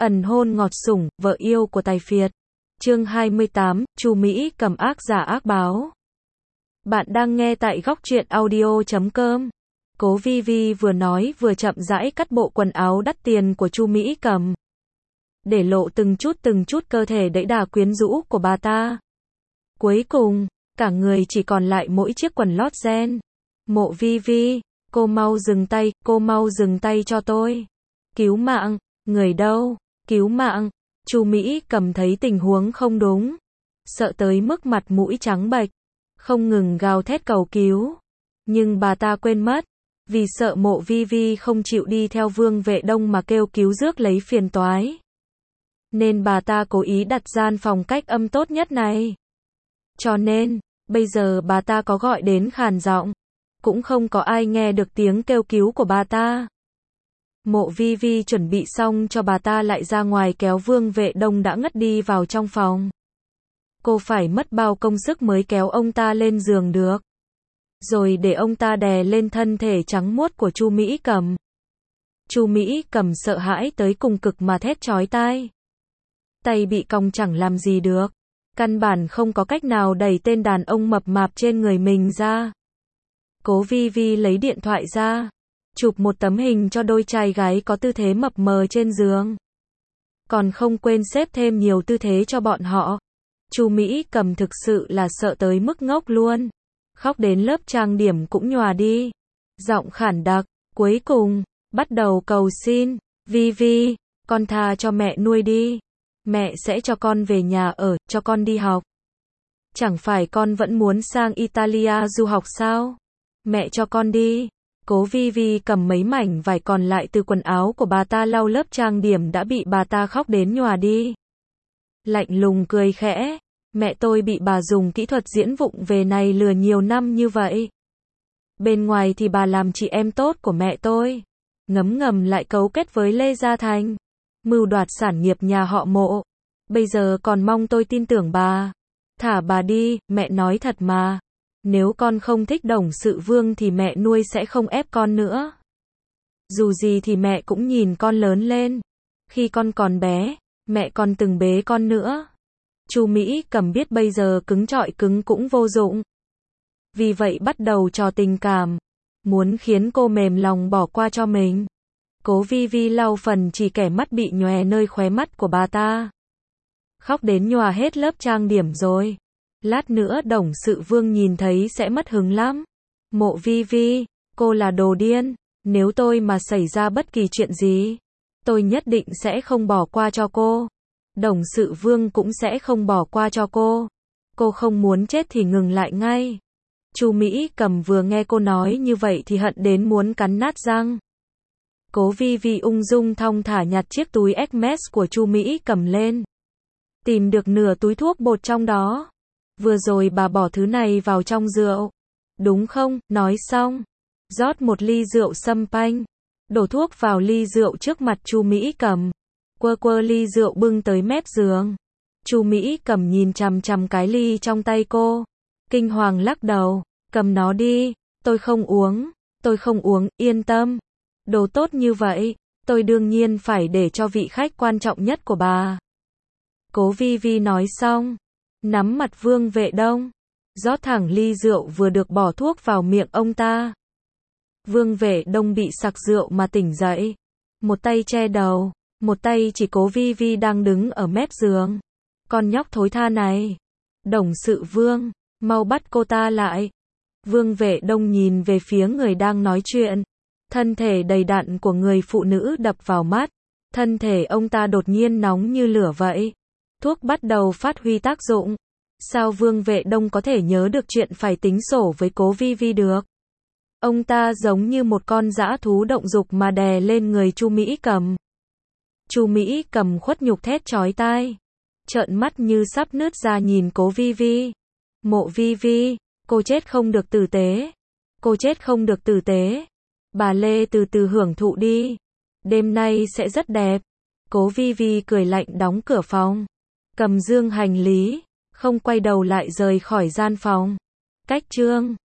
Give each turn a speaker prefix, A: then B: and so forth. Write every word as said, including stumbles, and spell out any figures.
A: Ẩn hôn ngọt sủng, vợ yêu của Tài Phiệt. Chương hai mươi tám, Chu Mỹ cầm ác giả ác báo. Bạn đang nghe tại góc truyện audio chấm com. Cố Vi Vi vừa nói vừa chậm rãi cắt bộ quần áo đắt tiền của Chu Mỹ cầm, để lộ từng chút từng chút cơ thể đẫy đà quyến rũ của bà ta. Cuối cùng, cả người chỉ còn lại mỗi chiếc quần lót ren. Mộ Vi Vi, cô mau dừng tay, cô mau dừng tay cho tôi. Cứu mạng, người đâu? Cứu mạng. Chu Mỹ cầm thấy tình huống không đúng, sợ tới mức mặt mũi trắng bệch, không ngừng gào thét cầu cứu. Nhưng bà ta quên mất, vì sợ Mộ Vi Vi không chịu đi theo Vương Vệ Đông mà kêu cứu rước lấy phiền toái, nên bà ta cố ý đặt gian phòng cách âm tốt nhất này. Cho nên, bây giờ bà ta có gọi đến khàn giọng, cũng không có ai nghe được tiếng kêu cứu của bà ta. Mộ Vi Vi chuẩn bị xong cho bà ta lại ra ngoài kéo Vương Vệ Đông đã ngất đi vào trong phòng. Cô phải mất bao công sức mới kéo ông ta lên giường được, rồi để ông ta đè lên thân thể trắng muốt của Chu Mỹ cầm. Chu Mỹ cầm sợ hãi tới cùng cực mà thét chói tai. Tay bị còng chẳng làm gì được, căn bản không có cách nào đẩy tên đàn ông mập mạp trên người mình ra. Cố Vi Vi lấy điện thoại ra, chụp một tấm hình cho đôi trai gái có tư thế mập mờ trên giường, còn không quên xếp thêm nhiều tư thế cho bọn họ. Chu Mỹ cầm thực sự là sợ tới mức ngốc luôn, khóc đến lớp trang điểm cũng nhòa đi, giọng khản đặc, cuối cùng bắt đầu cầu xin, Vi Vi, con tha cho mẹ nuôi đi, mẹ sẽ cho con về nhà ở, cho con đi học. Chẳng phải con vẫn muốn sang Italia du học sao? Mẹ cho con đi. Cố Vi Vi cầm mấy mảnh vải còn lại từ quần áo của bà ta lau lớp trang điểm đã bị bà ta khóc đến nhòa đi. Lạnh lùng cười khẽ, mẹ tôi bị bà dùng kỹ thuật diễn vụng về này lừa nhiều năm như vậy. Bên ngoài thì bà làm chị em tốt của mẹ tôi, ngấm ngầm lại cấu kết với Lê Gia Thành, mưu đoạt sản nghiệp nhà họ Mộ. Bây giờ còn mong tôi tin tưởng bà. Thả bà đi, mẹ nói thật mà. Nếu con không thích Đồng Sự Vương thì mẹ nuôi sẽ không ép con nữa. Dù gì thì mẹ cũng nhìn con lớn lên. Khi con còn bé, mẹ còn từng bế con nữa. Chu Mỹ cầm biết bây giờ cứng trọi cứng cũng vô dụng, vì vậy bắt đầu trò tình cảm, muốn khiến cô mềm lòng bỏ qua cho mình. Cố Vi Vi lau phần chỉ kẻ mắt bị nhòe nơi khóe mắt của bà ta. Khóc đến nhòa hết lớp trang điểm rồi. Lát nữa Đồng Sự Vương nhìn thấy sẽ mất hứng lắm. Mộ Vi Vi, cô là đồ điên. Nếu tôi mà xảy ra bất kỳ chuyện gì, tôi nhất định sẽ không bỏ qua cho cô. Đồng Sự Vương cũng sẽ không bỏ qua cho cô. Cô không muốn chết thì ngừng lại ngay. Chu Mỹ cầm vừa nghe cô nói như vậy thì hận đến muốn cắn nát răng. Cố Vi Vi ung dung thong thả nhặt chiếc túi Hermes của Chu Mỹ cầm lên, tìm được nửa túi thuốc bột trong đó. Vừa rồi bà bỏ thứ này vào trong rượu, đúng không? Nói xong, rót một ly rượu sâm panh, đổ thuốc vào ly rượu trước mặt Chu Mỹ cầm, quơ quơ ly rượu bưng tới mép giường. Chu Mỹ cầm nhìn chằm chằm cái ly trong tay cô, kinh hoàng lắc đầu, cầm nó đi, tôi không uống, tôi không uống, yên tâm. Đồ tốt như vậy, tôi đương nhiên phải để cho vị khách quan trọng nhất của bà. Cố Vi Vi nói xong, nắm mặt Vương Vệ Đông, rót thẳng ly rượu vừa được bỏ thuốc vào miệng ông ta. Vương Vệ Đông bị sặc rượu mà tỉnh dậy, một tay che đầu, một tay chỉ Cố Vi Vi đang đứng ở mép giường. Con nhóc thối tha này, Đồng Sự Vương, mau bắt cô ta lại. Vương Vệ Đông nhìn về phía người đang nói chuyện, thân thể đầy đặn của người phụ nữ đập vào mắt, thân thể ông ta đột nhiên nóng như lửa vậy. Thuốc bắt đầu phát huy tác dụng. Sao Vương Vệ Đông có thể nhớ được chuyện phải tính sổ với Cố Vi Vi được? Ông ta giống như một con dã thú động dục mà đè lên người Chu Mỹ cầm. Chu Mỹ cầm khuất nhục thét chói tai, trợn mắt như sắp nứt ra nhìn Cố Vi Vi. Mộ Vi Vi, cô chết không được tử tế. Cô chết không được tử tế. Bà Lê từ từ hưởng thụ đi. Đêm nay sẽ rất đẹp. Cố Vi Vi cười lạnh đóng cửa phòng, cầm dương hành lý, không quay đầu lại rời khỏi gian phòng. Cách chương